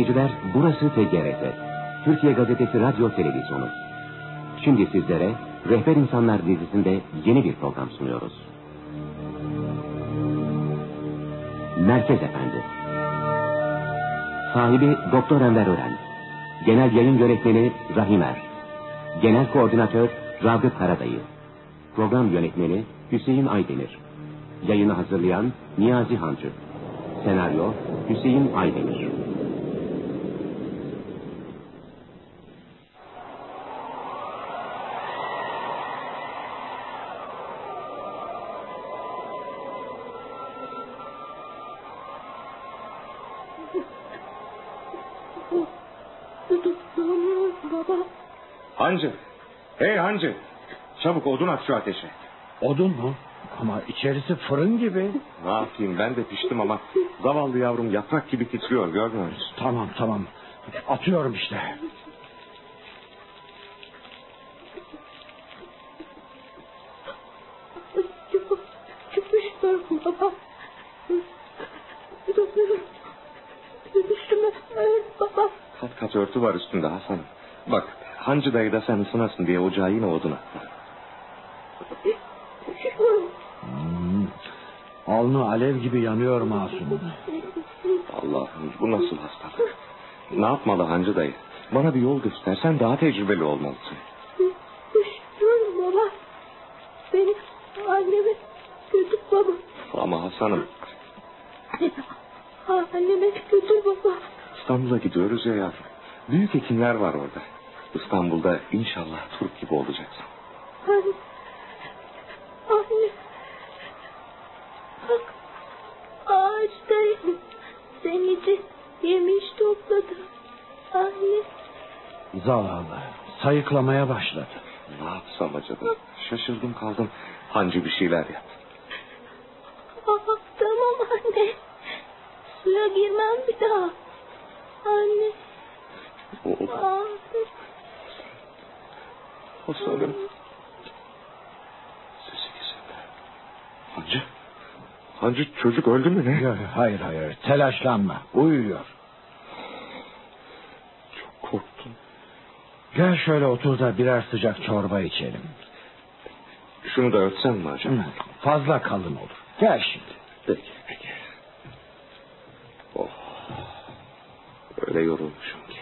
dinleyiciler, burası TGRT, Türkiye Gazetesi Radyo Televizyonu. Şimdi sizlere Rehber İnsanlar dizisinde yeni bir program sunuyoruz. Merkez Efendi. Sahibi Doktor Enver Ören. Genel Yayın Yönetmeni Rahim Er. Genel Koordinatör Ragıp Karadayı. Program Yönetmeni Hüseyin Aydemir. Yayını hazırlayan Niyazi Hancı. Senaryo Hüseyin Aydemir. Hancı! Hey Hancı! Çabuk odun at şu ateşe. Odun mu? Ama içerisi fırın gibi. Ne yapayım, ben de piştim ama zavallı yavrum yaprak gibi titriyor, görmüyor musun? Tamam. Atıyorum işte. Çok üşüyorum baba. Üstüme baba. Kat örtü var üstünde Hasan'ım. Bak, Hancı dayı da sen ısınasın diye ocağa yine odun attı. Üşüyorum. Alnı alev gibi yanıyor Masum. Allah'ım, bu nasıl hastalık? Ne yapmalı Hancı dayı? Bana bir yol göstersen daha tecrübeli olmalısın. Üşüyorum baba. Beni anneme götür baba. Ama Hasan'ım. Anneme götür baba. İstanbul'a gidiyoruz ya yavrum. Büyük hekimler var orada. İstanbul'da inşallah Türk gibi olacaksın. Anne. Bak, ağaçtayım. Senin için yemiş topladım. Anne. Zavallı. Sayıklamaya başladı. Ne yapsam acaba? Şaşırdım kaldım. Hancı bir şeyler yap. Tamam anne. Suya girmem bir daha. Anne. Hasan'ım. Sesi kesildi. Hancı çocuk öldü mü ne? Yok, hayır telaşlanma, uyuyor. Çok korktum. Gel şöyle otur da birer sıcak çorba içelim. Şunu da örtsem mi acaba? Fazla kalın olur. Gel şimdi. Peki. Oh. Öyle yorulmuşum ki.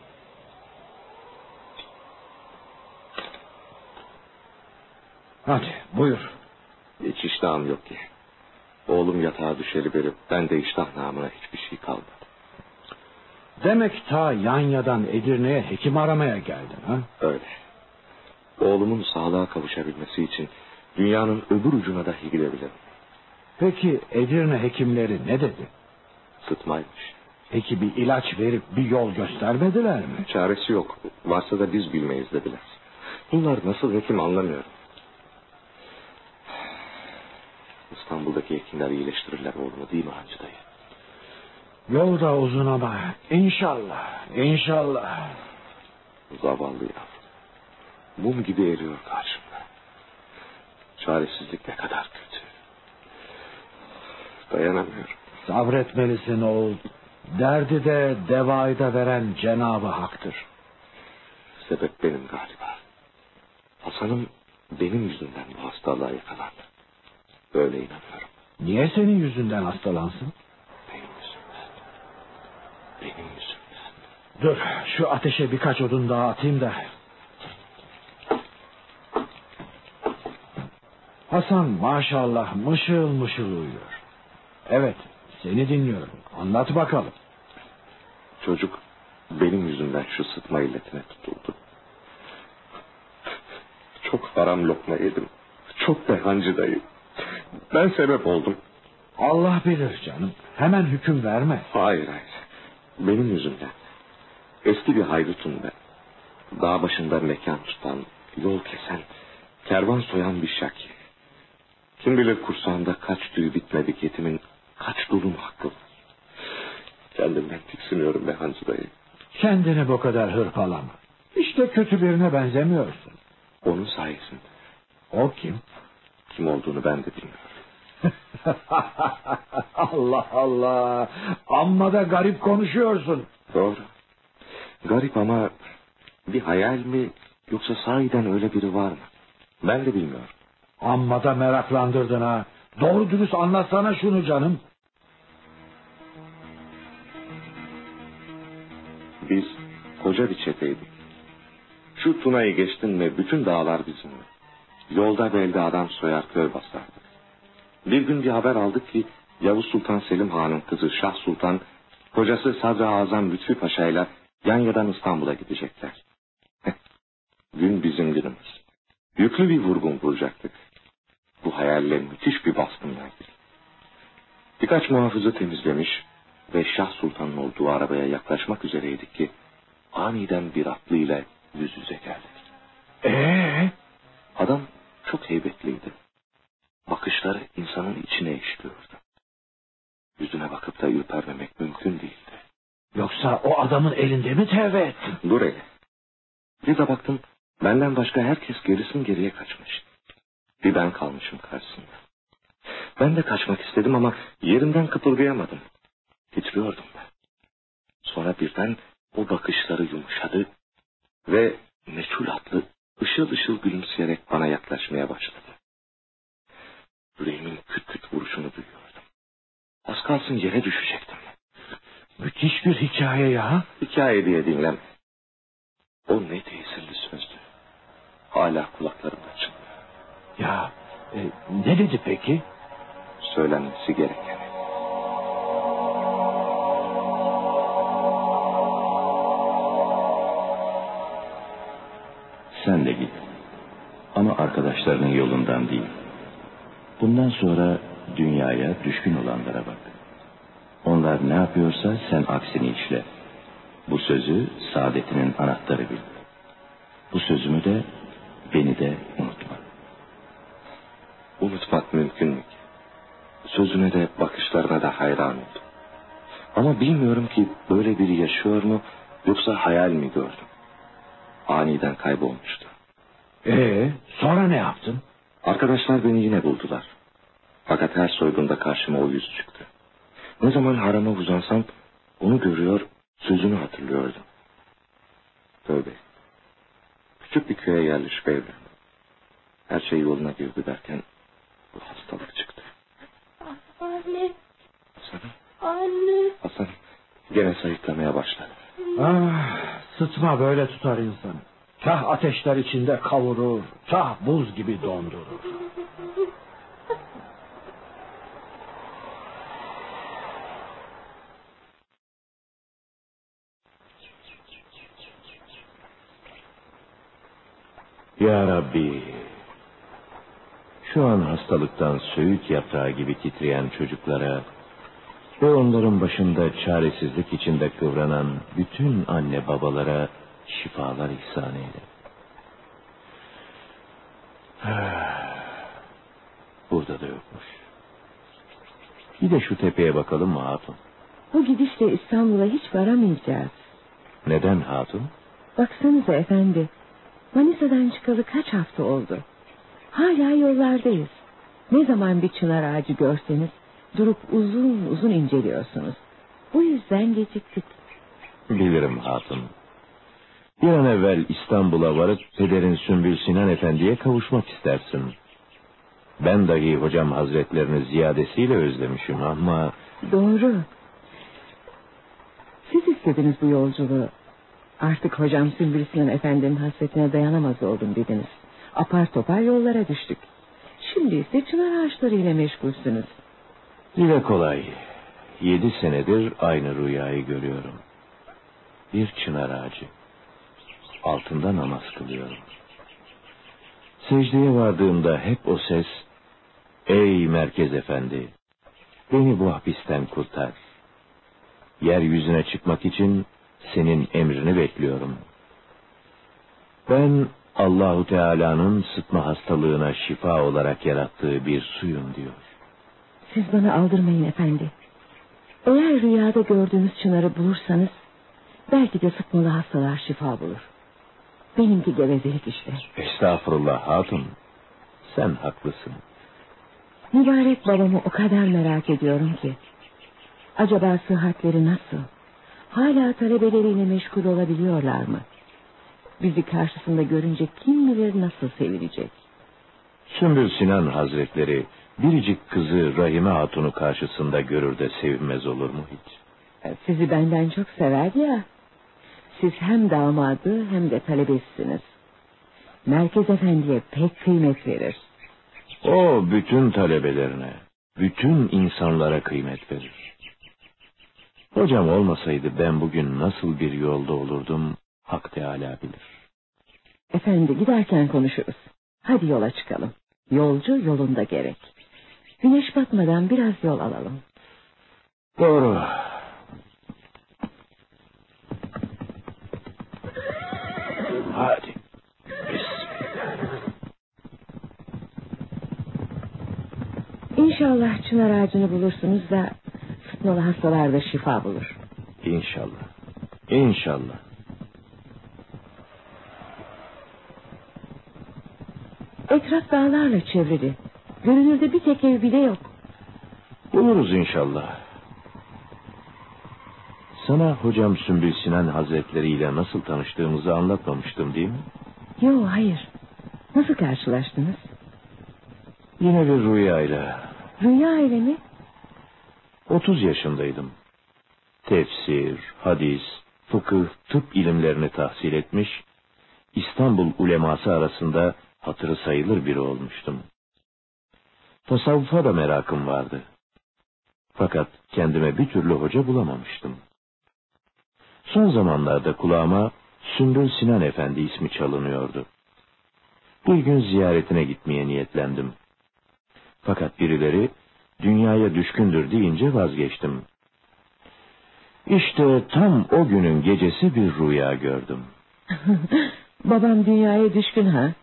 Hadi buyur. Hiç iştahım yok ki. Oğlum yatağa düşeli beri ben de iştah namına hiçbir şey kalmadı. Demek ta Yanya'dan Edirne'ye hekim aramaya geldin ha? Öyle. Oğlumun sağlığa kavuşabilmesi için dünyanın öbür ucuna dahi gidebilirim. Peki Edirne hekimleri ne dedi? Sıtmaymış. Peki bir ilaç verip bir yol göstermediler mi? Çaresi yok. Varsa da biz bilmeyiz dediler. Bunlar nasıl hekim anlamıyorum. İstanbul'daki hekimler iyileştirirler oğlumu, değil mi Hancı dayı? Yol da uzun ama inşallah. Zavallı yavrum. Mum gibi eriyor karşımda. Çaresizlik ne kadar kötü. Dayanamıyorum. Sabretmelisin oğul. Derdi de devayı da veren Cenab-ı Hak'tır. Sebep benim galiba. Hasan'ım benim yüzümden bu hastalığa yakalandı. Böyle inanıyorum. Niye senin yüzünden hastalansın? Benim yüzümden. Dur şu ateşe birkaç odun daha atayım da. Hasan maşallah mışıl mışıl uyuyor. Evet seni dinliyorum. Anlat bakalım. Çocuk benim yüzümden şu sıtma illetine tutuldu. Çok haram lokma yedim. Çok da Hancı dayı. Ben sebep oldum. Allah bilir canım. Hemen hüküm verme. Hayır. Benim yüzümden. Eski bir haydutum ben. Dağ başında mekan tutan, yol kesen, kervan soyan bir şaki. Kim bilir kursağında kaç tüy bitmedik yetimin kaç dulun hakkı var. Kendimden tiksiniyorum be Hancı dayı. Kendini bu kadar hırpalama. İşte kötü birine benzemiyorsun. Onun sayesinde. O kim? Kim olduğunu ben de bilmiyorum. Allah Allah. Amma da garip konuşuyorsun. Doğru. Garip ama bir hayal mi yoksa sahiden öyle biri var mı? Ben de bilmiyorum. Amma da meraklandırdın ha. Doğru dürüst anlatsana şunu canım. Biz koca bir çeteydik. Şu Tuna'yı geçtin mi bütün dağlar bizimle. Yolda belde adam soyar köy basardık. Bir gün bir haber aldık ki Yavuz Sultan Selim Han'ın kızı Şah Sultan, kocası Sadr-ı Azam Lütfü Paşa ile Yanya'dan İstanbul'a gidecekler. Gün bizim günümüz. Yüklü bir vurgun kuracaktık. Bu hayalle müthiş bir baskın verdik. Birkaç muhafızı temizlemiş ve Şah Sultan'ın olduğu arabaya yaklaşmak üzereydik ki aniden bir atlıyla yüz yüze geldik. Adam çok heybetliydi. Bakışları insanın içine işliyordu. Yüzüne bakıp da ürpermemek mümkün değildi. Yoksa o adamın elinde mi tevbe ettin? Dur hele. Bir de baktım benden başka herkes gerisin geriye kaçmış. Bir ben kalmışım karşısında. Ben de kaçmak istedim ama yerimden kıpırdayamadım. Titriyordum ben. Sonra birden o bakışları yumuşadı ve meçhul atlı ışıl ışıl gülümseyerek bana yaklaşmaya başladı. Yüreğimin küt küt vuruşunu duyuyordum. Az kalsın yere düşecektim. Müthiş bir hikaye ya. Hikaye diye dinleme. O ne tesirli sözdü. Hala kulaklarımda çınlıyor. Ya ne dedi peki? Söylenmesi gereken. Sen de git. Ama arkadaşlarının yolundan değil. Bundan sonra dünyaya düşkün olanlara bak. Onlar ne yapıyorsa sen aksini işle. Bu sözü saadetinin anahtarı bil. Bu sözümü de beni de unutma. Unutmak mümkün mü? Sözüne de bakışlarına da hayran oldum. Ama bilmiyorum ki böyle biri yaşıyor mu yoksa hayal mi gördüm? Aniden kaybolmuştu. Sonra ne yaptın? Arkadaşlar beni yine buldular. Fakat her soygunda karşıma o yüz çıktı. Ne zaman harama uzansam onu görüyor, sözünü hatırlıyordum. Tövbe. Küçük bir köye yerleşip evlendim. Her şey yoluna girdi derken bu hastalık çıktı. Anne. Hasan'ım. Anne. Hasan'ım gene sayıklamaya başladı. Sıtma böyle tutar insanı. Kah ateşler içinde kavurur, kah buz gibi dondurur. Ya Rabbi, şu an hastalıktan söğüt yaprağı gibi titreyen çocuklara ve onların başında çaresizlik içinde kıvranan bütün anne babalara şifalar ihsan eyle. Burada da yokmuş. Bir de şu tepeye bakalım mı hatun? Bu gidişle İstanbul'a hiç varamayacağız. Neden hatun? Baksanıza efendi. Manisa'dan çıkalı kaç hafta oldu. Hala yollardayız. Ne zaman bir çınar ağacı görseniz durup uzun uzun inceliyorsunuz. Bu yüzden geciktik. Bilirim hatun. Bir an evvel İstanbul'a varıp pederin Sümbül Sinan Efendi'ye kavuşmak istersin. Ben dahi hocam hazretlerini ziyadesiyle özlemişim ama... Doğru. Siz istediniz bu yolculuğu. Artık hocam Sümbül Sinan Efendi'nin hasretine dayanamaz oldum dediniz. Apar topar yollara düştük. Şimdi ise çınar ağaçlarıyla meşgulsünüz. Dile kolay. 7 senedir aynı rüyayı görüyorum. Bir çınar ağacı. Altında namaz kılıyorum. Secdeye vardığımda hep o ses, ey Merkez Efendi, beni bu hapisten kurtar. Yeryüzüne çıkmak için senin emrini bekliyorum. Ben Allahu Teala'nın sıtma hastalığına şifa olarak yarattığı bir suyum diyor. Siz bana aldırmayın efendi. Eğer rüyada gördüğünüz çınarı bulursanız belki de sıtmalı hastalar şifa bulur. Benimki gevezelik işte. Estağfurullah hatun. Sen haklısın. Mübarek babamı o kadar merak ediyorum ki. Acaba sıhhatleri nasıl? hala talebeleriyle meşgul olabiliyorlar mı? Bizi karşısında görünce kim bilir nasıl sevinecek. Sümbül Sinan Hazretleri biricik kızı Rahime Hatun'u karşısında görür de sevinmez olur mu hiç? Sizi benden çok sever ya. Siz hem damadı hem de talebesisiniz. Merkez Efendi'ye pek kıymet verir. O bütün talebelerine, bütün insanlara kıymet verir. Hocam olmasaydı ben bugün nasıl bir yolda olurdum, Hak Teâlâ bilir. Efendi, giderken konuşuruz. Hadi yola çıkalım. Yolcu yolunda gerek. Güneş batmadan biraz yol alalım. Doğru. Hadi. İnşallah çınar ağacını bulursunuz da sıtmalı hastalar da şifa bulur. İnşallah. İnşallah. Etraf dağlarla çevrili. Görünürde bir tek ev bile yok. Buluruz inşallah. Sana hocam Sümbül Sinan Hazretleri ile nasıl tanıştığımızı anlatmamıştım değil mi? Yok, hayır. Nasıl karşılaştınız? Yine bir rüyayla. Rüya ile mi? 30 yaşındaydım. Tefsir, hadis, fıkıh, tıp ilimlerini tahsil etmiş, İstanbul uleması arasında hatırı sayılır biri olmuştum. Tasavvufa da merakım vardı. Fakat kendime bir türlü hoca bulamamıştım. Son zamanlarda kulağıma Sümbül Sinan Efendi ismi çalınıyordu. Bir gün ziyaretine gitmeye niyetlendim. Fakat birileri dünyaya düşkündür deyince vazgeçtim. İşte tam o günün gecesi bir rüya gördüm. Babam dünyaya düşkün ha?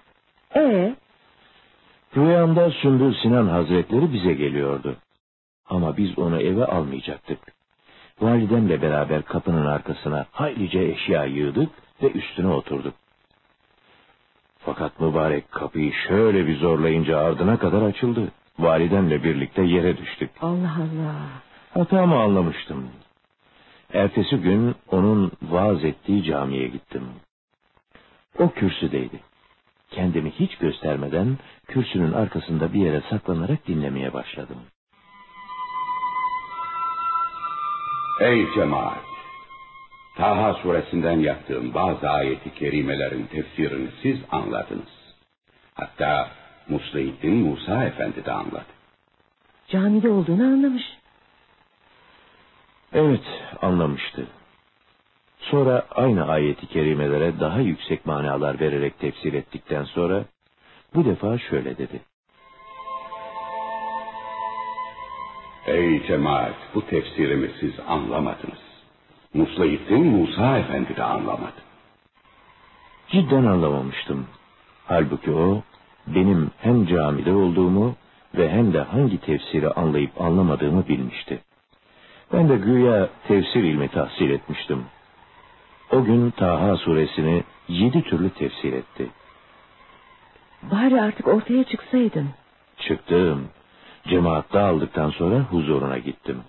Rüyamda Sümbül Sinan Hazretleri bize geliyordu. Ama biz onu eve almayacaktık. Validemle beraber kapının arkasına haylice eşya yığdık ve üstüne oturduk. Fakat mübarek kapıyı şöyle bir zorlayınca ardına kadar açıldı. Validemle birlikte yere düştük. Allah Allah. Hatamı anlamıştım. Ertesi gün onun vaaz ettiği camiye gittim. O kürsüdeydi. Kendimi hiç göstermeden kürsünün arkasında bir yere saklanarak dinlemeye başladım. Ey cemaat! Taha suresinden yaptığım bazı ayeti kerimelerin tefsirini siz anladınız. Hatta Muslihiddin Musa Efendi de anladı. Camide olduğunu anlamış. Evet, anlamıştı. Sonra aynı ayeti kerimelere daha yüksek manalar vererek tefsir ettikten sonra bu defa şöyle dedi. Ey cemaat, bu tefsirimi siz anlamadınız. Muslihiddin Musa Efendi de anlamadı. Cidden anlamamıştım. Halbuki o benim hem camide olduğumu ve hem de hangi tefsiri anlayıp anlamadığımı bilmişti. Ben de güya tefsir ilmi tahsil etmiştim. O gün Taha suresini 7 türlü tefsir etti. Bari artık ortaya çıksaydın. Çıktım. Cemaat dağıldıktan sonra huzuruna gittim.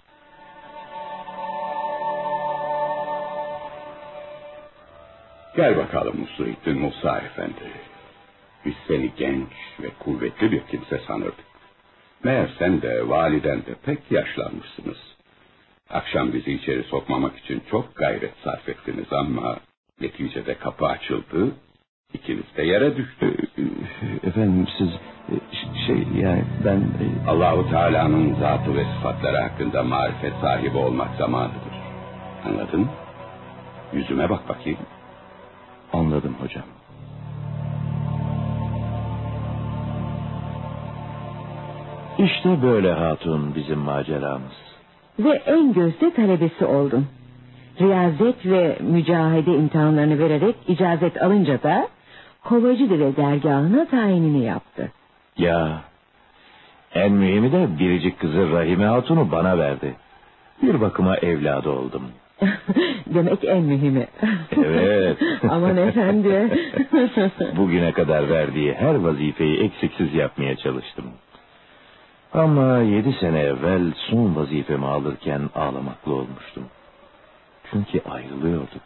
Gel bakalım Muslihiddin Musa Efendi. Biz seni genç ve kuvvetli bir kimse sanırdık. Meğer sen de validen de pek yaşlanmışsınız. Akşam bizi içeri sokmamak için çok gayret sarf ettiniz ama neticede kapı açıldı, ikiniz de yere düştü. Efendim siz yani ben... Allahu Teala'nın zatı ve sıfatları hakkında marifet sahibi olmak zamanıdır. Anladın mı? Yüzüme bak bakayım. Anladım hocam. İşte böyle hatun bizim maceramız. Ve en gözde talebesi oldun. Riyazet ve mücahede imtihanlarını vererek icazet alınca da Kovacıdere dergahına tayinini yaptı. Ya, en mühimi de biricik kızı Rahime Hatun'u bana verdi. Bir bakıma evladı oldum. Demek en mühimi. Evet. Aman efendi. Bugüne kadar verdiği her vazifeyi eksiksiz yapmaya çalıştım. Ama 7 sene evvel son vazifemi alırken ağlamaklı olmuştum. Çünkü ayrılıyorduk.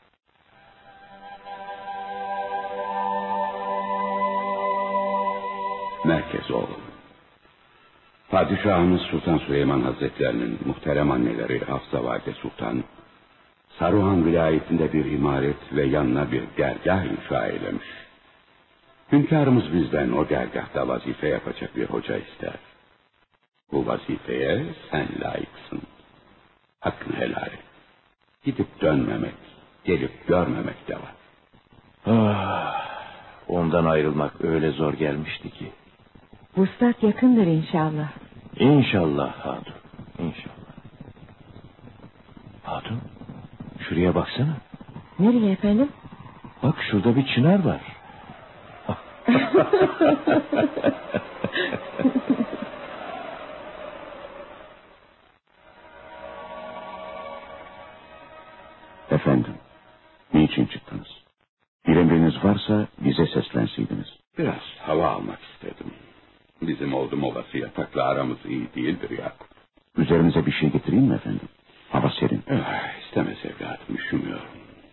Merkez oğlum. Padişahımız Sultan Süleyman Hazretlerinin muhterem anneleri Hafsa Valide Sultan, Saruhan vilayetinde bir imaret ve yanına bir dergah inşa eylemiş. Hünkârımız bizden o dergahta vazife yapacak bir hoca ister. Bu vazifeye sen layıksın. Hakkını helal et. Gidip dönmemek, gelip görmemek de var. Ondan ayrılmak öyle zor gelmişti ki. Vuslat yakındır inşallah. İnşallah hatun, inşallah. Hatun, şuraya baksana. Nereye efendim? Bak şurada bir çınar var. Efendim, niçin çıktınız? Bir emriniz varsa bize seslenseydiniz. Biraz hava almak istedim. Bizim oldum olası yatakla aramız iyi değildir Yakup. Üzerinize bir şey getireyim mi efendim? Hava serin. İstemez evladım, üşümüyorum.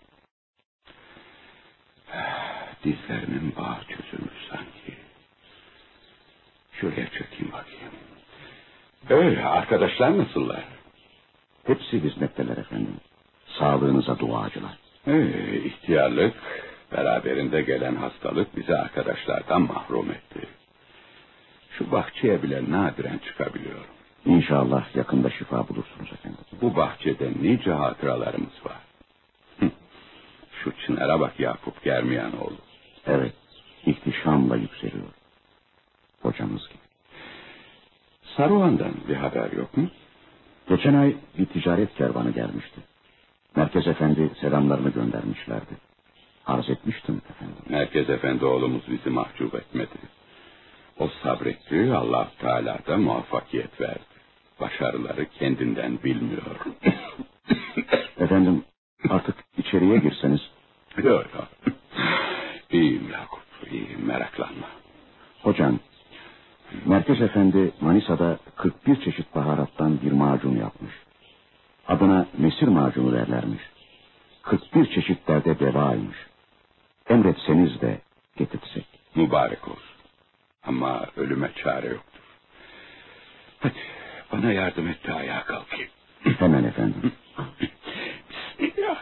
Dizlerimin bağı çözülmüş sanki. Şuraya çökeyim bakayım. Öyle, arkadaşlar nasıllar? Hepsi hizmetteler efendim. Sağlığınıza duacılar. İhtiyarlık, beraberinde gelen hastalık bizi arkadaşlardan mahrum etti. Şu bahçeye bile nadiren çıkabiliyorum. İnşallah yakında şifa bulursunuz efendim. Bu bahçede nice hatıralarımız var. Şu çınara bak Yakup Germiyanoğlu. Evet, ihtişamla yükseliyor. Hocamız gibi. Saruhan'dan bir haber yok mu? Geçen ay bir ticaret kervanı gelmişti. Merkez Efendi selamlarını göndermişlerdi. Arz etmiştim efendim. Merkez Efendi oğlumuz bizi mahcup etmedi. O sabretti, Allah Teala da muvaffakiyet verdi. Başarıları kendinden bilmiyor. Efendim, artık içeriye girseniz. Yok. İyiyim Yakup, iyiyim, meraklanma. Hocam, Merkez Efendi Manisa'da 41 çeşit baharattan bir macun yapmış. Adına mesir macunu derlermiş. 41 çeşitlerde devaymış. Emretseniz de getirsek. Mübarek olsun. Ama ölüme çare yoktur. Hadi bana yardım et de ayağa kalkayım. Hemen efendim. Bismillah.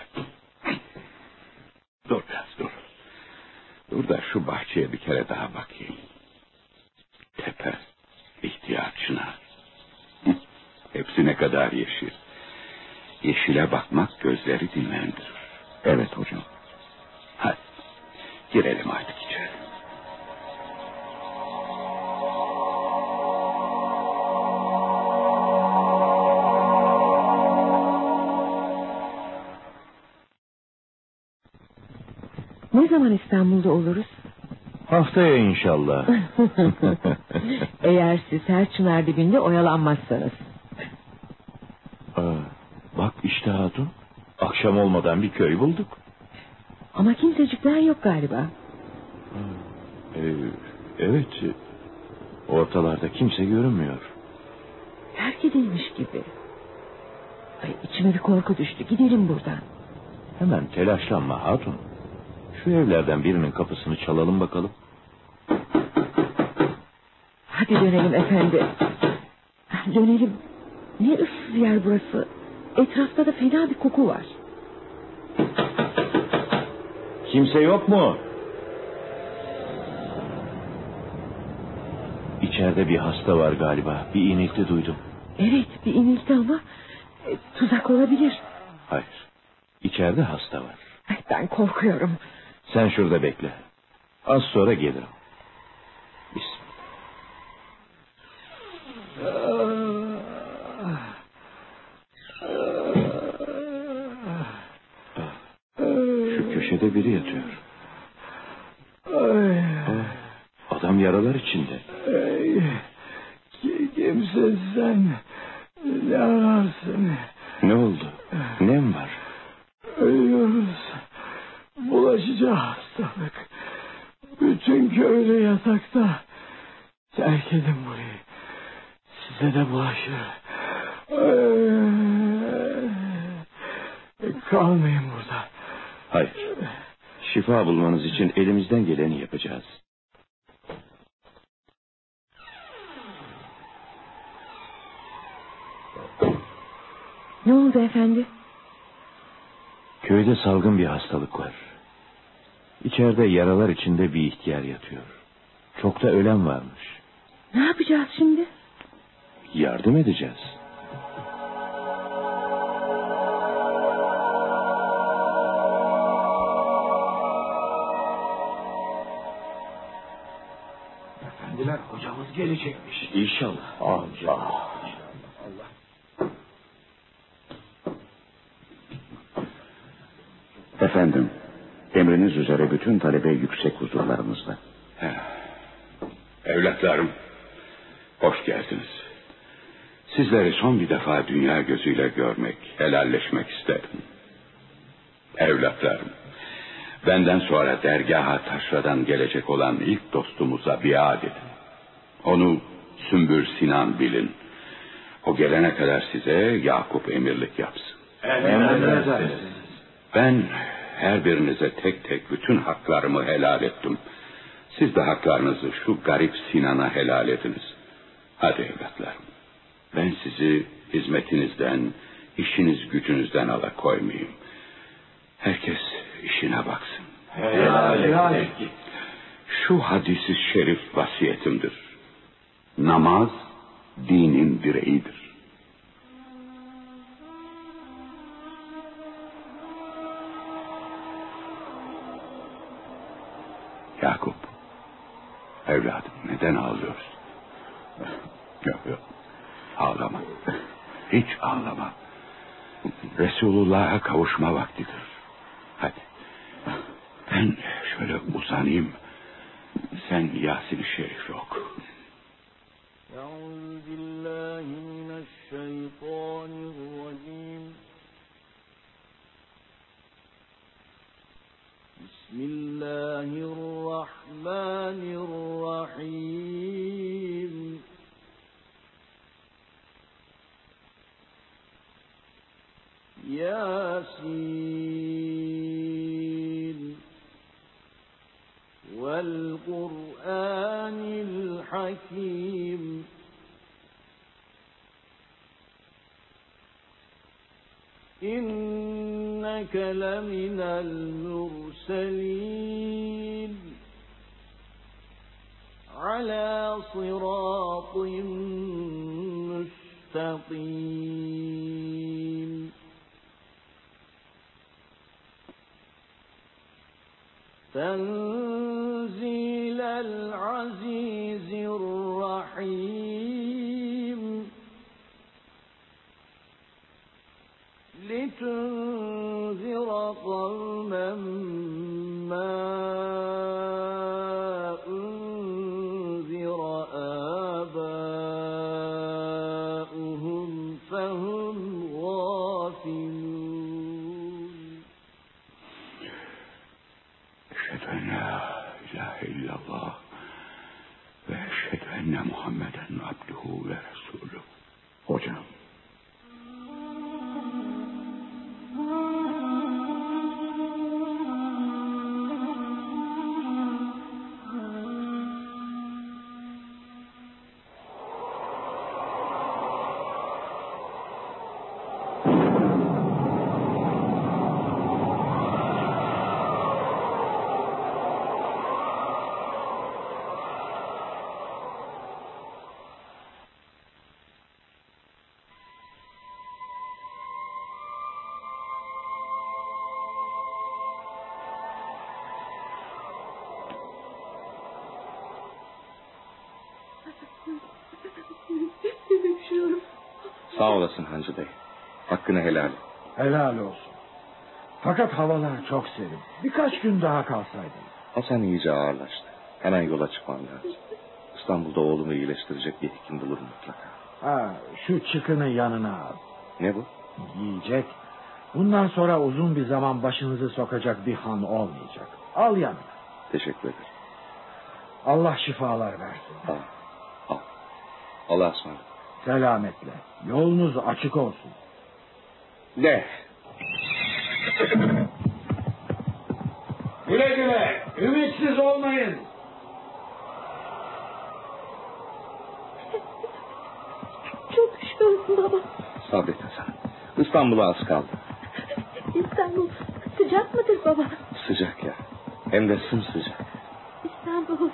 Dur biraz dur. Dur da şu bahçeye bir kere daha bakayım. Tepe, ihtiyar çınar. Hepsi ne kadar yeşil. Yeşile bakmak gözleri dinlendirir. Evet hocam. Hadi girelim artık içeri. Ne zaman İstanbul'da oluruz? Haftaya inşallah. Eğer siz her çınar dibinde oyalanmazsanız. Bak işte hatun. Akşam olmadan bir köy bulduk. Ama kimsecikler yok galiba. Evet. Ortalarda kimse görünmüyor. Terk edilmiş gibi. Ay, içime bir korku düştü. Gidelim buradan. Hemen telaşlanma hatun. Şu evlerden birinin kapısını çalalım bakalım. Hadi dönelim efendi. Dönelim. Ne ıssız yer burası. Etrafta da fena bir koku var. Kimse yok mu? İçeride bir hasta var galiba. Bir inilti duydum. Evet, bir inilti ama tuzak olabilir. Hayır. İçeride hasta var. Ay, ben korkuyorum. Sen şurada bekle. Az sonra gelirim. Bismillah. Şu köşede biri yatıyor. Adam yaralar içinde. Kimsin sen? Ne ararsın? Ne oldu? Nem var? Ölüyoruz. Bulaşıcı hastalık. Bütün köylü yatakta. Terk edin burayı. Size de bulaşır. Kalmayın burada. Hayır. Şifa bulmanız için elimizden geleni yapacağız. Ne oldu efendi? Köyde salgın bir hastalık var. İçeride yaralar içinde bir ihtiyar yatıyor. Çok da ölen varmış. Ne yapacağız şimdi? Yardım edeceğiz. Efendiler, hocamız gelecekmiş. İnşallah. Allah. Efendim, emriniz üzere bütün talebe yüksek huzurlarımızda. Evlatlarım, hoş geldiniz. Sizleri son bir defa dünya gözüyle görmek, helalleşmek istedim. Evlatlarım, benden sonra dergaha taşradan gelecek olan ilk dostumuza biat edin. Onu Sümbül Sinan bilin. O gelene kadar size Yakup emirlik yapsın. Ben her birinize tek tek bütün haklarımı helal ettim. Siz de haklarınızı şu garip Sinan'a helal ediniz. Hadi evlatlarım. Ben sizi hizmetinizden, işiniz gücünüzden alakoymayayım. Herkes işine baksın. Helal. Şu hadisi şerif vasiyetimdir. Namaz dinin direğidir. Yakup, evladım neden ağlıyorsun? Yok. Ağlama. Hiç ağlama. Resulullah'a kavuşma vaktidir. Hadi. Ben şöyle uzanayım. Sen Yasin-i Şerif oku. Euzubillahimineşşeytanirracim. Bismillahirrahmanirrahim. Yasin vel Kur'anil Hakim. İnneke leminel murselin ala sıratın müstakim. Tenzilel azizirrahim. لِتُنْذِرَ قَوْمًا مَا أُنْذِرَ آبَاؤُهُمْ فَهُمْ غَافِلُونَ. Eşhedü en la ilahe illallah ve eşhedü enne Muhammeden abduhu ve resulü. Hocam. Sağ olasın Hancı Bey. Hakkını helal et. Helal olsun. Fakat havalar çok serin. Birkaç gün daha kalsaydın. Hasan iyice ağırlaştı. Hemen yola çıkmam lazım. İstanbul'da oğlumu iyileştirecek bir hekim bulur mutlaka. Şu çıkını yanına al. Ne bu? Yiyecek. Bundan sonra uzun bir zaman başınızı sokacak bir han olmayacak. Al yanına. Teşekkür ederim. Allah şifalar versin. Al. Allah'a ısmarladık. Selametle. Yolunuz açık olsun. Ne? Güle güle. Ümitsiz olmayın. Çok üşüyorum baba. Sabret Hasan. İstanbul'a az kaldı. İstanbul sıcak mıdır baba? Sıcak ya. Hem de sımsıcak. İstanbul.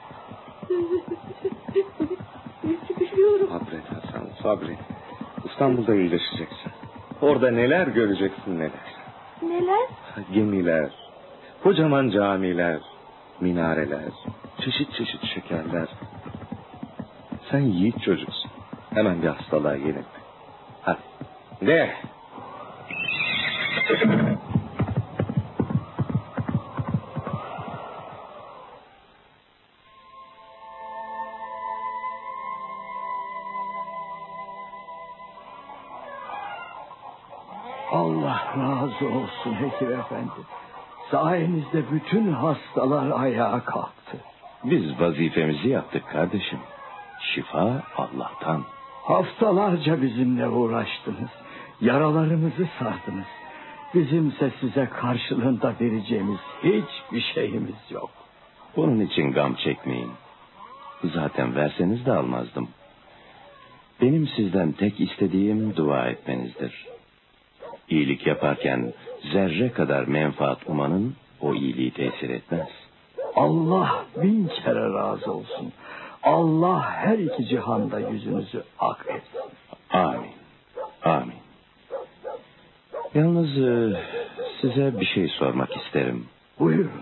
Üşüyorum. Sabret Hasan, sabret. İstanbul'da iyileşeceksin. Orada neler göreceksin neler. Neler? Gemiler, kocaman camiler, minareler, çeşit çeşit şekerler. Sen yiğit çocuksun. Hemen bir hastalığa yenilme. Hadi. De. Allah razı olsun Hekim Efendi. Sayenizde bütün hastalar ayağa kalktı. Biz vazifemizi yaptık kardeşim. Şifa Allah'tan. Haftalarca bizimle uğraştınız. Yaralarımızı sardınız. Bizimse size karşılığında vereceğimiz hiçbir şeyimiz yok. Bunun için gam çekmeyin. Zaten verseniz de almazdım. Benim sizden tek istediğim dua etmenizdir. İyilik yaparken zerre kadar menfaat umanın o iyiliği tesir etmez. Allah 1000 kere razı olsun. Allah her iki cihanda yüzünüzü ak etsin. Amin. Amin. Yalnız size bir şey sormak isterim. Buyurun.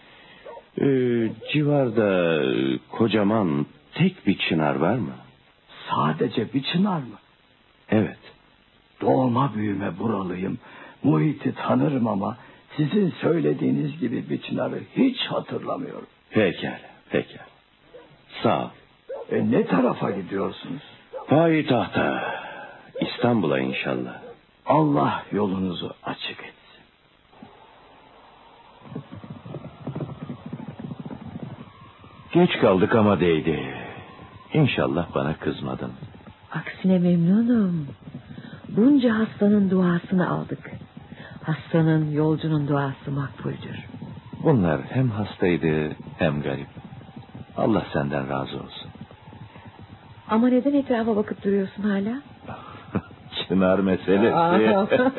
Civarda kocaman tek bir çınar var mı? Sadece bir çınar mı? Evet. Doğma büyüme buralıyım. Muhiti tanırım ama sizin söylediğiniz gibi bir çınarı hiç hatırlamıyorum. Pekala. Sağ ol. Ne tarafa gidiyorsunuz? Payitahta. İstanbul'a inşallah. Allah yolunuzu açık etsin. Geç kaldık ama değdi. İnşallah bana kızmadın. Aksine memnunum. Bunca hastanın duasını aldık. Hastanın, yolcunun duası makbuldür. Bunlar hem hastaydı hem garip. Allah senden razı olsun. Ama neden etrafa bakıp duruyorsun hala? Çınar meselesi.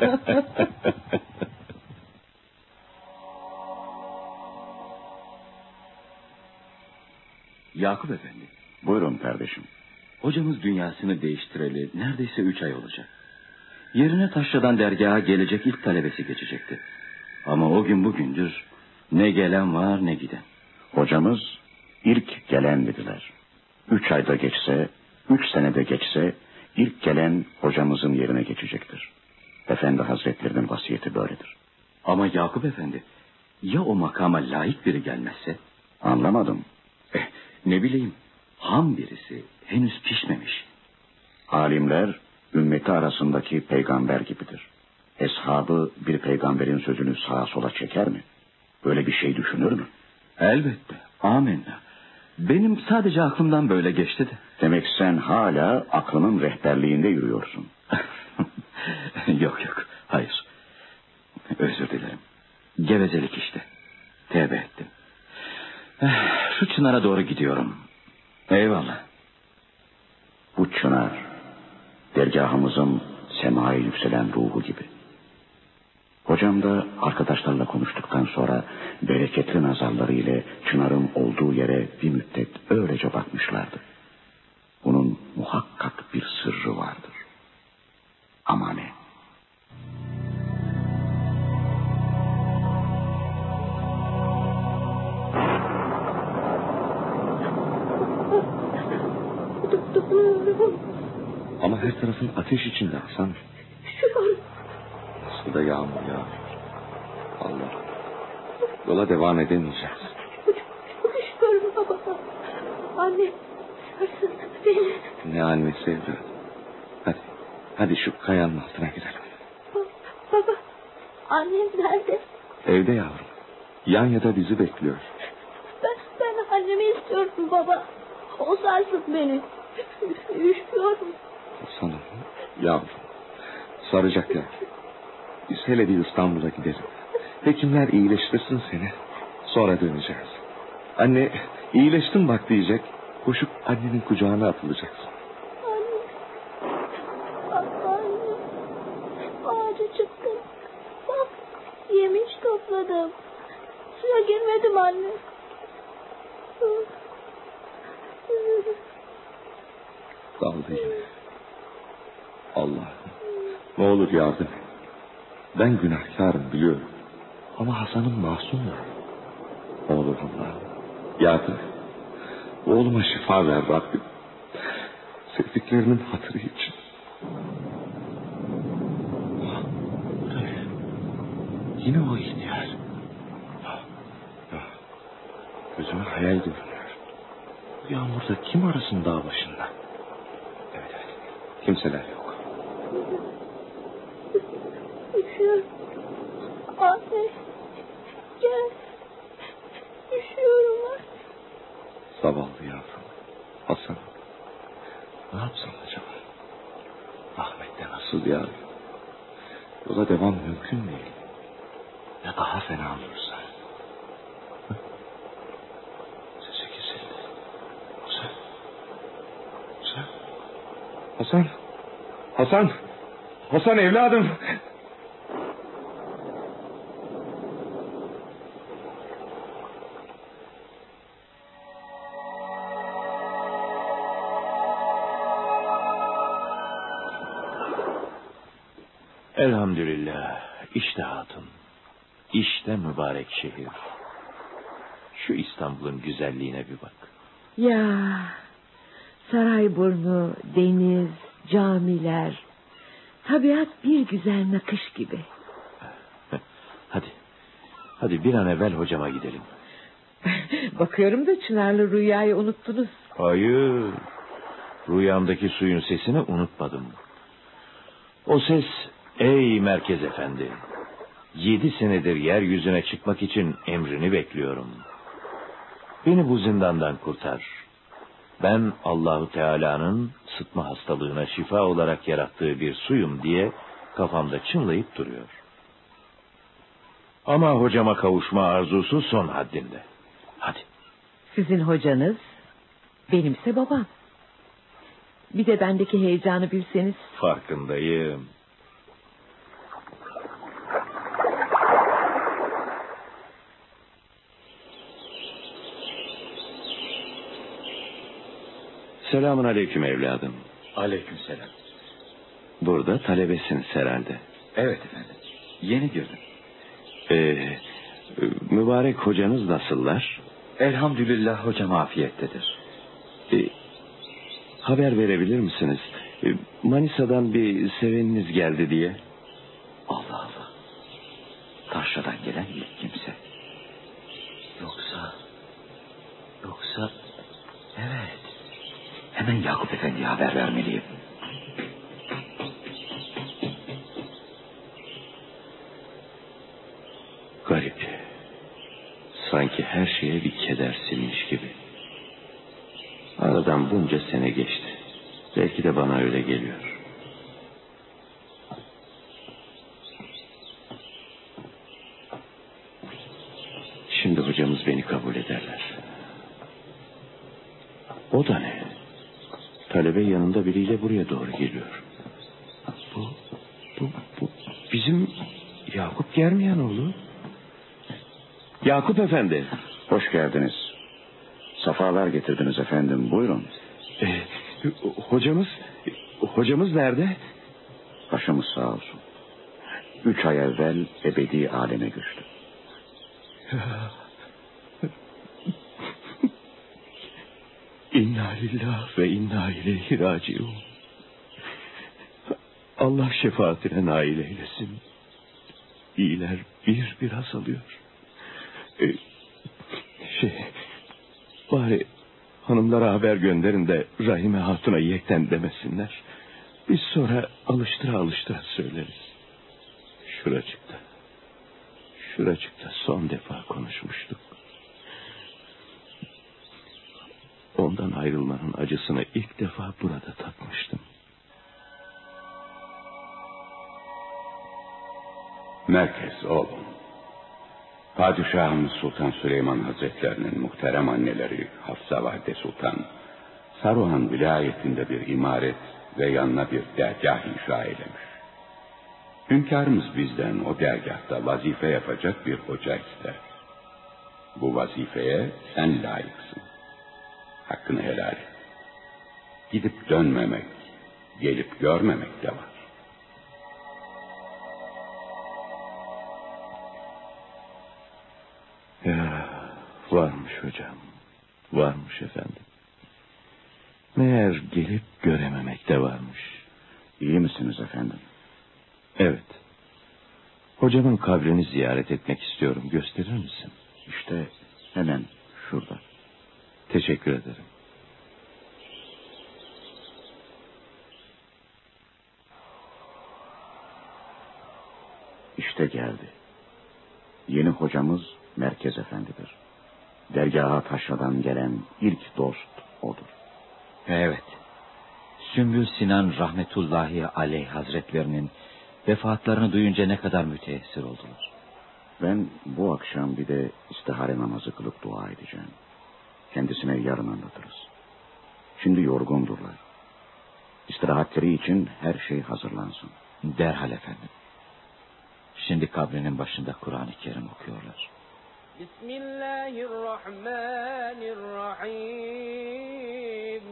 Yakup Efendi, Buyurun kardeşim. hocamız dünyasını değiştireli neredeyse 3 ay olacak. Yerine Taşra'dan dergaha gelecek ilk talebesi geçecekti. Ama o gün bugündür ne gelen var ne giden. Hocamız ilk gelen dediler. 3 ayda geçse, 3 senede geçse ilk gelen hocamızın yerine geçecektir. Efendi Hazretlerinin vasiyeti böyledir. Ama Yakup Efendi, ya o makama layık biri gelmezse? Anlamadım. Ne bileyim, ham birisi, henüz pişmemiş. Alimler ümmeti arasındaki peygamber gibidir. Eshabı bir peygamberin sözünü sağa sola çeker mi? Böyle bir şey düşünür mü? Elbette, amenna. Benim sadece aklımdan böyle geçti de. Demek sen hala aklının rehberliğinde yürüyorsun. Yok, hayır. Özür dilerim. Gevezelik işte. Tevbe ettim. Şu çınara doğru gidiyorum. Eyvallah. Bu çınar, dergahımızın semaya yükselen ruhu gibi. Hocam da arkadaşlarla konuştuktan sonra bereketli nazarları ile çınarın olduğu yere bir müddet öylece bakmışlardı. Bunun muhakkak bir sırrı vardır. Ama ne? Ama her tarafın ateş içinde Hasan. Üşüyorum. Nasıl da yağmur ya. Allah. Yola devam edemeyeceğiz. Çok üşüyorum baba. Anne, sarsın beni. Ne annesi evladım. Hadi şu kayanın altına girelim. Baba, annem nerede? Evde yavrum. Yanya'da bizi bekliyor. Ben annemi istiyorum baba. O sarsın beni. Üşüyorum. Sana yavrum. Saracak ya. Biz hele bir İstanbul'a gidelim. Hekimler iyileştirsin seni. Sonra döneceğiz. Anne iyileştin bak diyecek. Koşup annenin kucağına atılacaksın. Anne. Ağaca çıktım. Bak yemiş topladım. Suya girmedim anne. Daldı yine. Allah'ım ne olur yardım et. Ben günahkarım biliyorum. Ama Hasan'ım masum ya. Ne olur Allah'ım yardım et. Oğluma şifa ver Rabbim. Sevdiklerinin hatırı için. Yine o ihtiyar. Gözüme hayal görünüyor. Bu yağmurda kim arasın dağ başında? Evet. Kimseler yok. Üşüyorum. Anne. Gel. Üşüyorum ben. Zavallı yavrum. Hasan. Ne yapsam acaba? Rahmette nasıl bir arıyor? Yola devam mümkün değil. Ya daha fena olursa? Sesi kesildi. Hasan evladım. Elhamdülillah. İşte hatun. İşte mübarek şehir. Şu İstanbul'un güzelliğine bir bak. Ya Sarayburnu, deniz, camiler, tabiat bir güzel nakış gibi. Hadi bir an evvel hocama gidelim. Bakıyorum da Çınarlı Rüya'yı unuttunuz. Hayır. Rüyamdaki suyun sesini unutmadım. O ses, ey Merkez Efendi. 7 senedir yeryüzüne çıkmak için emrini bekliyorum. Beni bu zindandan kurtar. Ben Allahu Teala'nın sıtma hastalığına şifa olarak yarattığı bir suyum diye kafamda çınlayıp duruyor. Ama hocama kavuşma arzusu son haddinde. Hadi. Sizin hocanız, benimse babam. Bir de bendeki heyecanı bilseniz. Farkındayım. Selamun aleyküm evladım. Aleykümselam. Burada talebesiniz herhalde. Evet efendim. Yeni girdim. Mübarek hocanız nasıllar? Elhamdülillah hocam afiyettedir. Haber verebilir misiniz? Manisa'dan bir seveniniz geldi diye. Allah Allah. Taşra'dan gelen ilk kimse. Yoksa... Evet. Hemen Yakup Efendi'ye haber vermeliyim. Garip. Sanki her şeye bir keder silmiş gibi. Aradan bunca sene geçti. Belki de bana öyle geliyor. Şimdi hocamız beni kabul ederler. O da ne? Talebe yanında biriyle buraya doğru geliyor. Bu bizim Yakup Germiyanoğlu. Yakup Efendi. Hoş geldiniz. Safalar getirdiniz efendim. Buyurun. Hocamız nerede? Başımız sağ olsun. 3 ay evvel ebedi aleme göçtü. İnna lillahi ve inna ileyhi raciun. Allah şefaatine nail eylesin. İyiler bir azalıyor. Bari hanımlara haber gönderin de Rahime Hatun'a yekten demesinler. Biz sonra alıştıra söyleriz. Şuracıkta son defa konuşmuştuk. Ondan ayrılmanın acısını ilk defa burada tatmıştım. Merkez oğlum. Padişahımız Sultan Süleyman Hazretlerinin muhterem anneleri Hafsa Valide Sultan, Saruhan vilayetinde bir imaret ve yanına bir dergah inşa eylemiş. Hünkârımız bizden o dergahta vazife yapacak bir hoca ister. Bu vazifeye sen layıksın. Hakkını helal et. Gidip dönmemek, gelip görmemek de var. Ya, varmış hocam. Varmış efendim. Meğer gelip görememek de varmış. İyi misiniz efendim? Evet. Hocamın kabrini ziyaret etmek istiyorum. Gösterir misin? İşte hemen şurada. Teşekkür ederim. İşte geldi. Yeni hocamız Merkez Efendi'dir. Dergaha taşradan gelen ilk dost odur. Evet. Sümbül Sinan rahmetullahi aleyh hazretlerinin vefatlarını duyunca ne kadar müteessir oldular. Ben bu akşam bir de istihare namazı kılıp dua edeceğim. Kendisine yarın anlatırız. Şimdi yorgundurlar. İstirahatleri için her şey hazırlansın. Derhal efendim. Şimdi kabrinin başında Kur'an-ı Kerim okuyorlar. Bismillahirrahmanirrahim.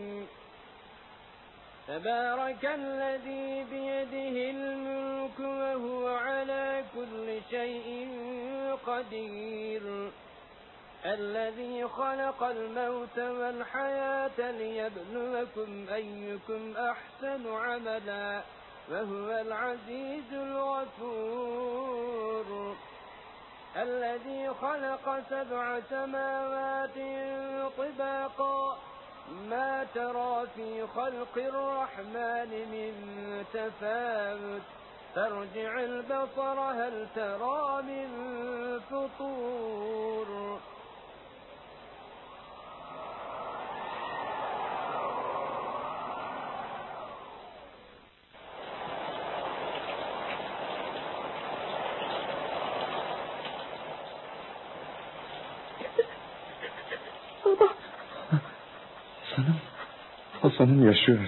Tebârekellezî biyedihil mülkü ve huve alâ kulli şeyin kadîr. الذي خلق الموت والحياة ليبلوكم أيكم أحسن عملا وهو العزيز الغفور الذي خلق 7 سماوات طباقا ما ترى في خلق الرحمن من تفاوت فارجع البصر هل ترى من فطور Hasan'ım yaşıyor.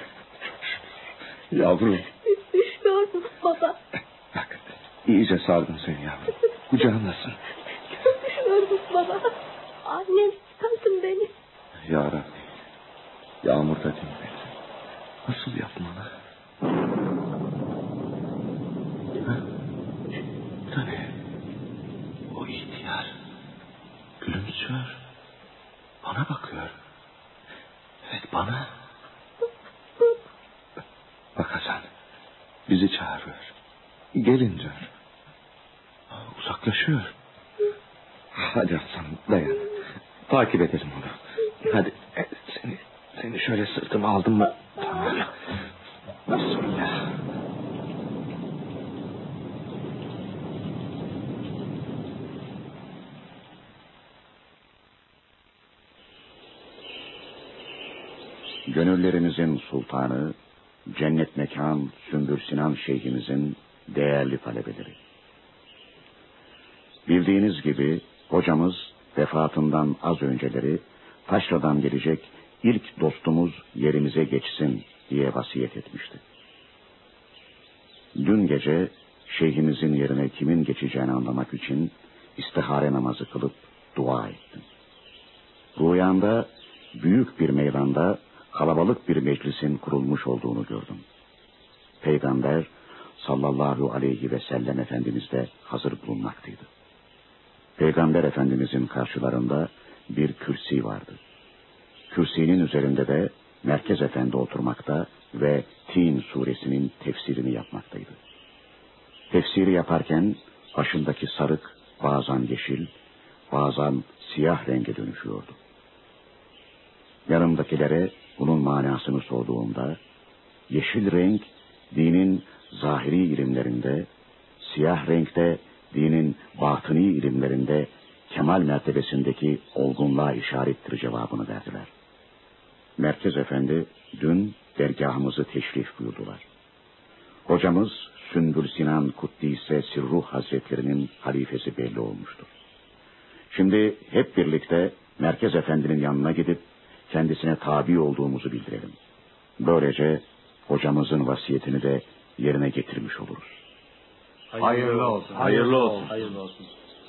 Yavrum. Düşüyor mu baba? Bak, iyice sardım seni yavrum. Kucağındasın. Düşüyor mu baba? Annem çıkarsın beni. Ya Rabbi. Yağmurda dinmedi. Nasıl yapmalı? Bu da ne? O ihtiyar. Gülümsüyor. Bana bakıyor. Evet, bana. Bak Hasan, bizi çağırıyor. Gelin diyor. Uzaklaşıyor. Hadi Hasan, dayan. Takip edelim onu. Hadi, seni şöyle sırtıma aldım mı? Tamam. Bismillah. Gönüllerimizin sultanı, cennet mekan Sümbül Sinan Şeyhimizin değerli talebeleri. Bildiğiniz gibi hocamız vefatından az önceleri taşradan gelecek ilk dostumuz yerimize geçsin diye vasiyet etmişti. Dün gece şeyhimizin yerine kimin geçeceğini anlamak için istihare namazı kılıp dua ettim. Rüyamda büyük bir meydanda kalabalık bir meclisin kurulmuş olduğunu gördüm. Peygamber sallallahu aleyhi ve sellem Efendimiz de hazır bulunmaktaydı. Peygamber Efendimizin karşılarında bir kürsi vardı. Kürsinin üzerinde de Merkez Efendi oturmakta ve Tin suresinin tefsirini yapmaktaydı. Tefsiri yaparken başındaki sarık bazen yeşil, bazen siyah renge dönüşüyordu. Yanımdakilere bunun manasını sorduğumda, yeşil renk dinin zahiri ilimlerinde, siyah renkte dinin batıni ilimlerinde kemal mertebesindeki olgunluğa işarettir cevabını verdiler. Merkez Efendi dün dergahımızı teşrif buyurdular. Hocamız Sümbül Sinan Kuddise Sirruh Hazretlerinin halifesi belli olmuştu. Şimdi hep birlikte Merkez Efendi'nin yanına gidip kendisine tabi olduğumuzu bildirelim. Böylece hocamızın vasiyetini de yerine getirmiş oluruz. Hayırlı olsun. Hayırlı olsun. Hayırlı olsun.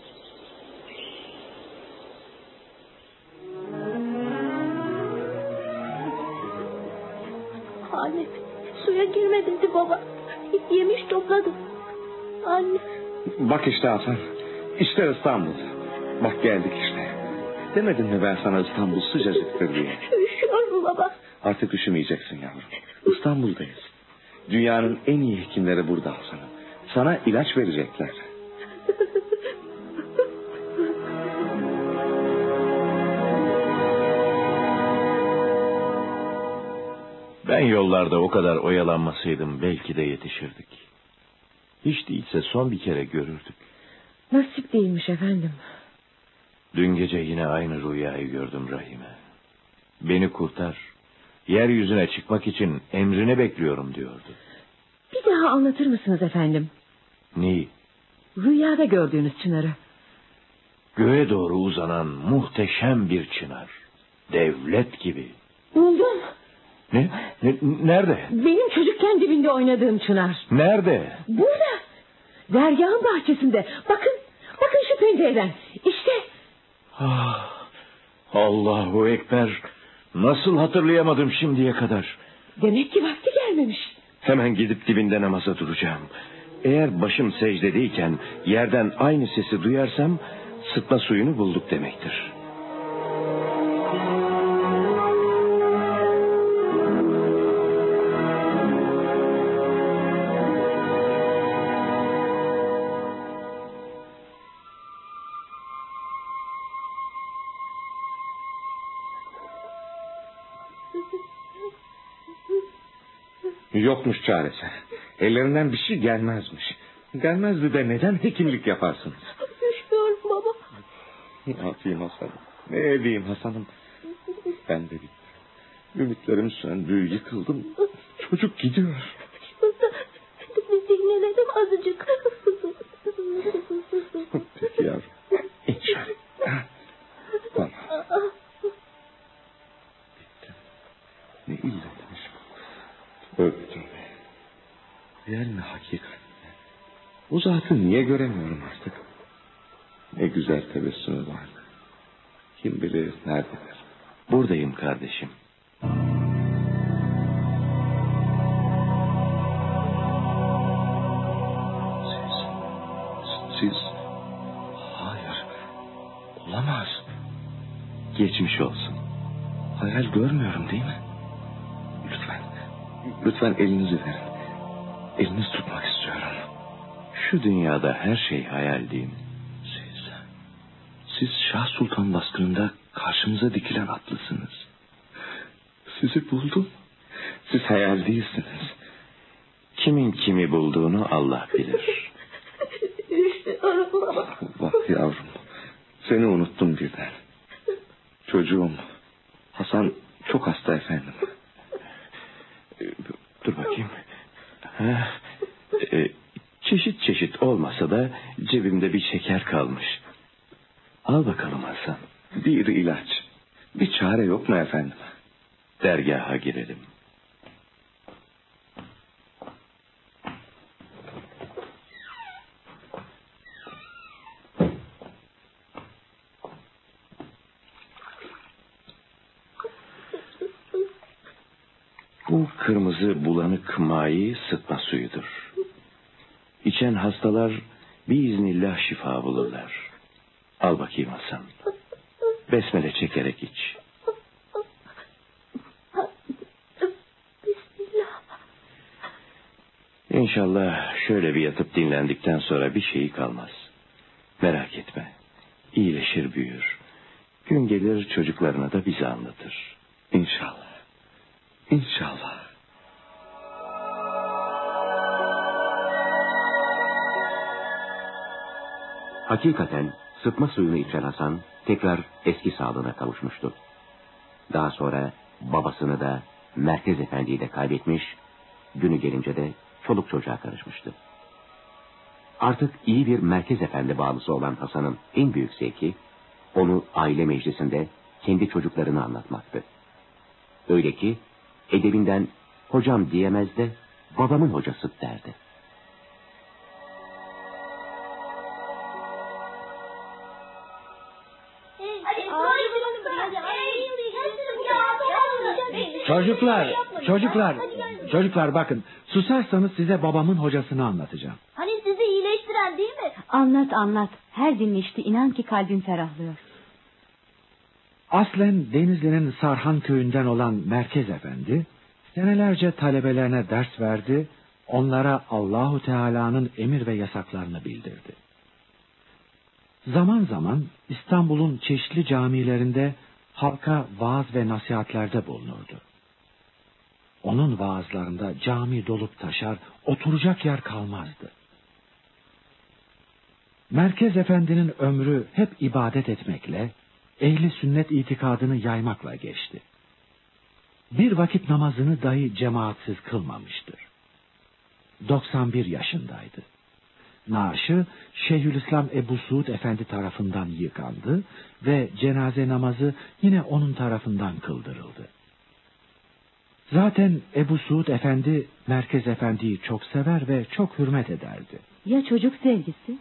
Anne suya girme dedi baba. Yemiş topladım. Anne. Bak işte Hasan. İşte İstanbul. Bak geldik işte. Demedim mi ben sana İstanbul sıcacıktır diye? Üşüyorum baba. Artık üşümeyeceksin yavrum. İstanbul'dayız. Dünyanın en iyi hekimleri burada Hasan'ım. Sana ilaç verecekler. Ben yollarda o kadar oyalanmasaydım belki de yetişirdik. Hiç değilse son bir kere görürdük. Nasip değilmiş efendim. Dün gece yine aynı rüyayı gördüm Rahime. Beni kurtar. Yeryüzüne çıkmak için emrini bekliyorum diyordu. Bir daha anlatır mısınız efendim? Neyi? Rüyada gördüğünüz çınarı. Göğe doğru uzanan muhteşem bir çınar. Devlet gibi. Buldum. Ne? Nerede? Benim çocukken dibinde oynadığım çınar. Nerede? Burada. Dergahın bahçesinde. Bakın. Bakın şu pencereden. İşte. Ah, Allahu Ekber. Nasıl hatırlayamadım şimdiye kadar. Demek ki vakti gelmemiş. Hemen gidip dibinde namaza duracağım. Eğer başım secdedeyken yerden aynı sesi duyarsam sıtma suyunu bulduk demektir. Yokmuş çaresi. Ellerinden bir şey gelmezmiş. Gelmezdi de neden hekimlik yaparsınız? Üşüyorum baba. Ne yapayım Hasan'ım? Ne edeyim Hasan'ım? Ben de bittim. Ümitlerim söndü, yıkıldım. Çocuk gidiyor. Dinlenelim azıcık. Peki yavrum. İnşallah. Bana. Bittim. Ne illetmiş bu? Öldüm. Real mi hakikat mi? O zatı niye göremiyorum artık? Ne güzel tebessümü vardı. Kim bilir nerededir? Buradayım kardeşim. Siz... Hayır. Olamaz. Geçmiş olsun. Hayal görmüyorum değil mi? Lütfen. Lütfen elinizi verin. Eliniz tutmak istiyorum. Şu dünyada her şey hayal değil mi? Siz Şah Sultan baskınında karşımıza dikilen atlısınız. Sizi buldum. Siz hayal değilsiniz. Kimin kimi bulduğunu Allah bilir. Bak yavrum. Seni unuttum birden. Çocuğum. Hasan çok hasta efendim. Dur bakayım. Çeşit çeşit olmasa da cebimde bir şeker kalmış. Al bakalım Hasan. Bir ilaç. Bir çare yok mu efendim? Dergaha girelim. Bu kırmızı bulanık mai sıtma suyudur. İçen hastalar biiznillah şifa bulurlar. Al bakayım Hasan. Besmele çekerek iç. Bismillah. İnşallah şöyle bir yatıp dinlendikten sonra bir şeyi kalmaz. Merak etme. İyileşir büyür. Gün gelir çocuklarına da bize anlatır. İnşallah. İnşallah. Hakikaten sıtma suyunu içen Hasan tekrar eski sağlığına kavuşmuştu. Daha sonra babasını da Merkez Efendi'yi de kaybetmiş, günü gelince de çoluk çocuğa karışmıştı. Artık iyi bir merkez efendi bağlısı olan Hasan'ın en büyük zevki, onu aile meclisinde kendi çocuklarını anlatmaktı. Öyle ki edebinden hocam diyemez de babamın hocası derdi. Çocuklar bakın, susarsanız size babamın hocasını anlatacağım. Hani sizi iyileştiren değil mi? Anlat. Her dinleşti inan ki kalbim ferahlıyor. Aslen Denizli'nin Sarhan köyünden olan Merkez Efendi senelerce talebelerine ders verdi, onlara Allahu Teala'nın emir ve yasaklarını bildirdi. Zaman zaman İstanbul'un çeşitli camilerinde halka vaaz ve nasihatlerde bulunurdu. Onun vaazlarında cami dolup taşar, oturacak yer kalmazdı. Merkez Efendi'nin ömrü hep ibadet etmekle, ehli sünnet itikadını yaymakla geçti. Bir vakit namazını dahi cemaatsiz kılmamıştır. 91 yaşındaydı. Naaşı Şeyhülislam Ebu Suud Efendi tarafından yıkandı ve cenaze namazı yine onun tarafından kıldırıldı. Zaten Ebu Suud Efendi Merkez Efendi'yi çok sever ve çok hürmet ederdi. Ya çocuk sevgisi?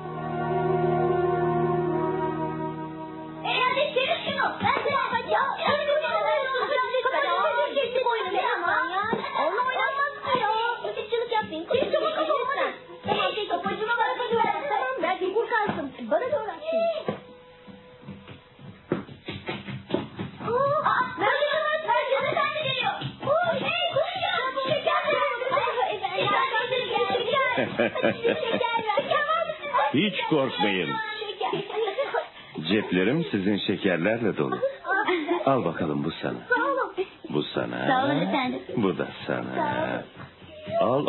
Hiç korkmayın. Ceplerim sizin şekerlerle dolu. Al bakalım, bu sana. Bu sana. Sağ olun efendim. Bu da sana. Al.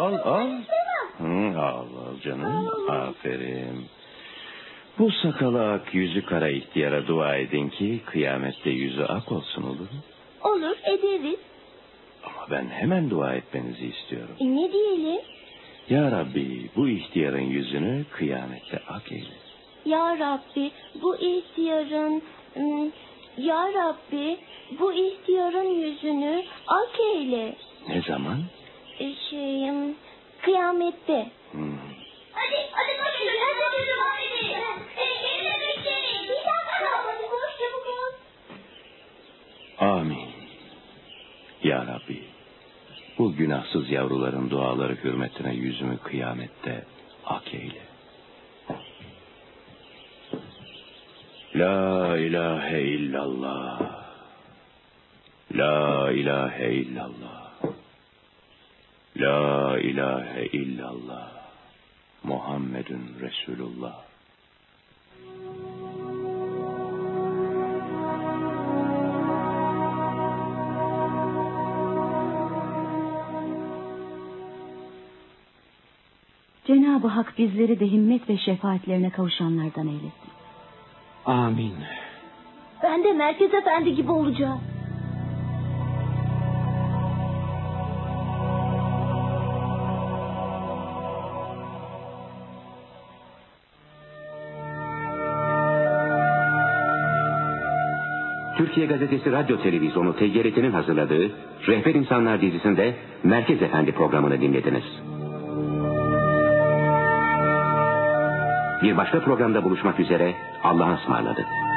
Al canım. Aferin. Bu sakala ak yüzü kara ihtiyara dua edin ki kıyamette yüzü ak olsun, olur mu? Olur, ederiz. Ama ben hemen dua etmenizi istiyorum. Ne diyelim? Ya Rabbi, bu ihtiyarın yüzünü kıyamette ak eyle. Ya Rabbi bu ihtiyarın yüzünü ak eyle. Ne zaman? Kıyamette. Hadi Amin. Ya Rabbi, bu günahsız yavruların duaları hürmetine yüzümü kıyamette ak eyle. La ilahe illallah. La ilahe illallah. La ilahe illallah. Muhammedun Resulullah. Cenab-ı Hak bizleri de himmet ve şefaatlerine kavuşanlardan eylesin. Amin. Ben de Merkez Efendi gibi olacağım. Türkiye Gazetesi Radyo Televizyonu TGRT'nin hazırladığı Rehber İnsanlar dizisinde Merkez Efendi programını dinlediniz. Bir başka programda buluşmak üzere, Allah'a ısmarladık.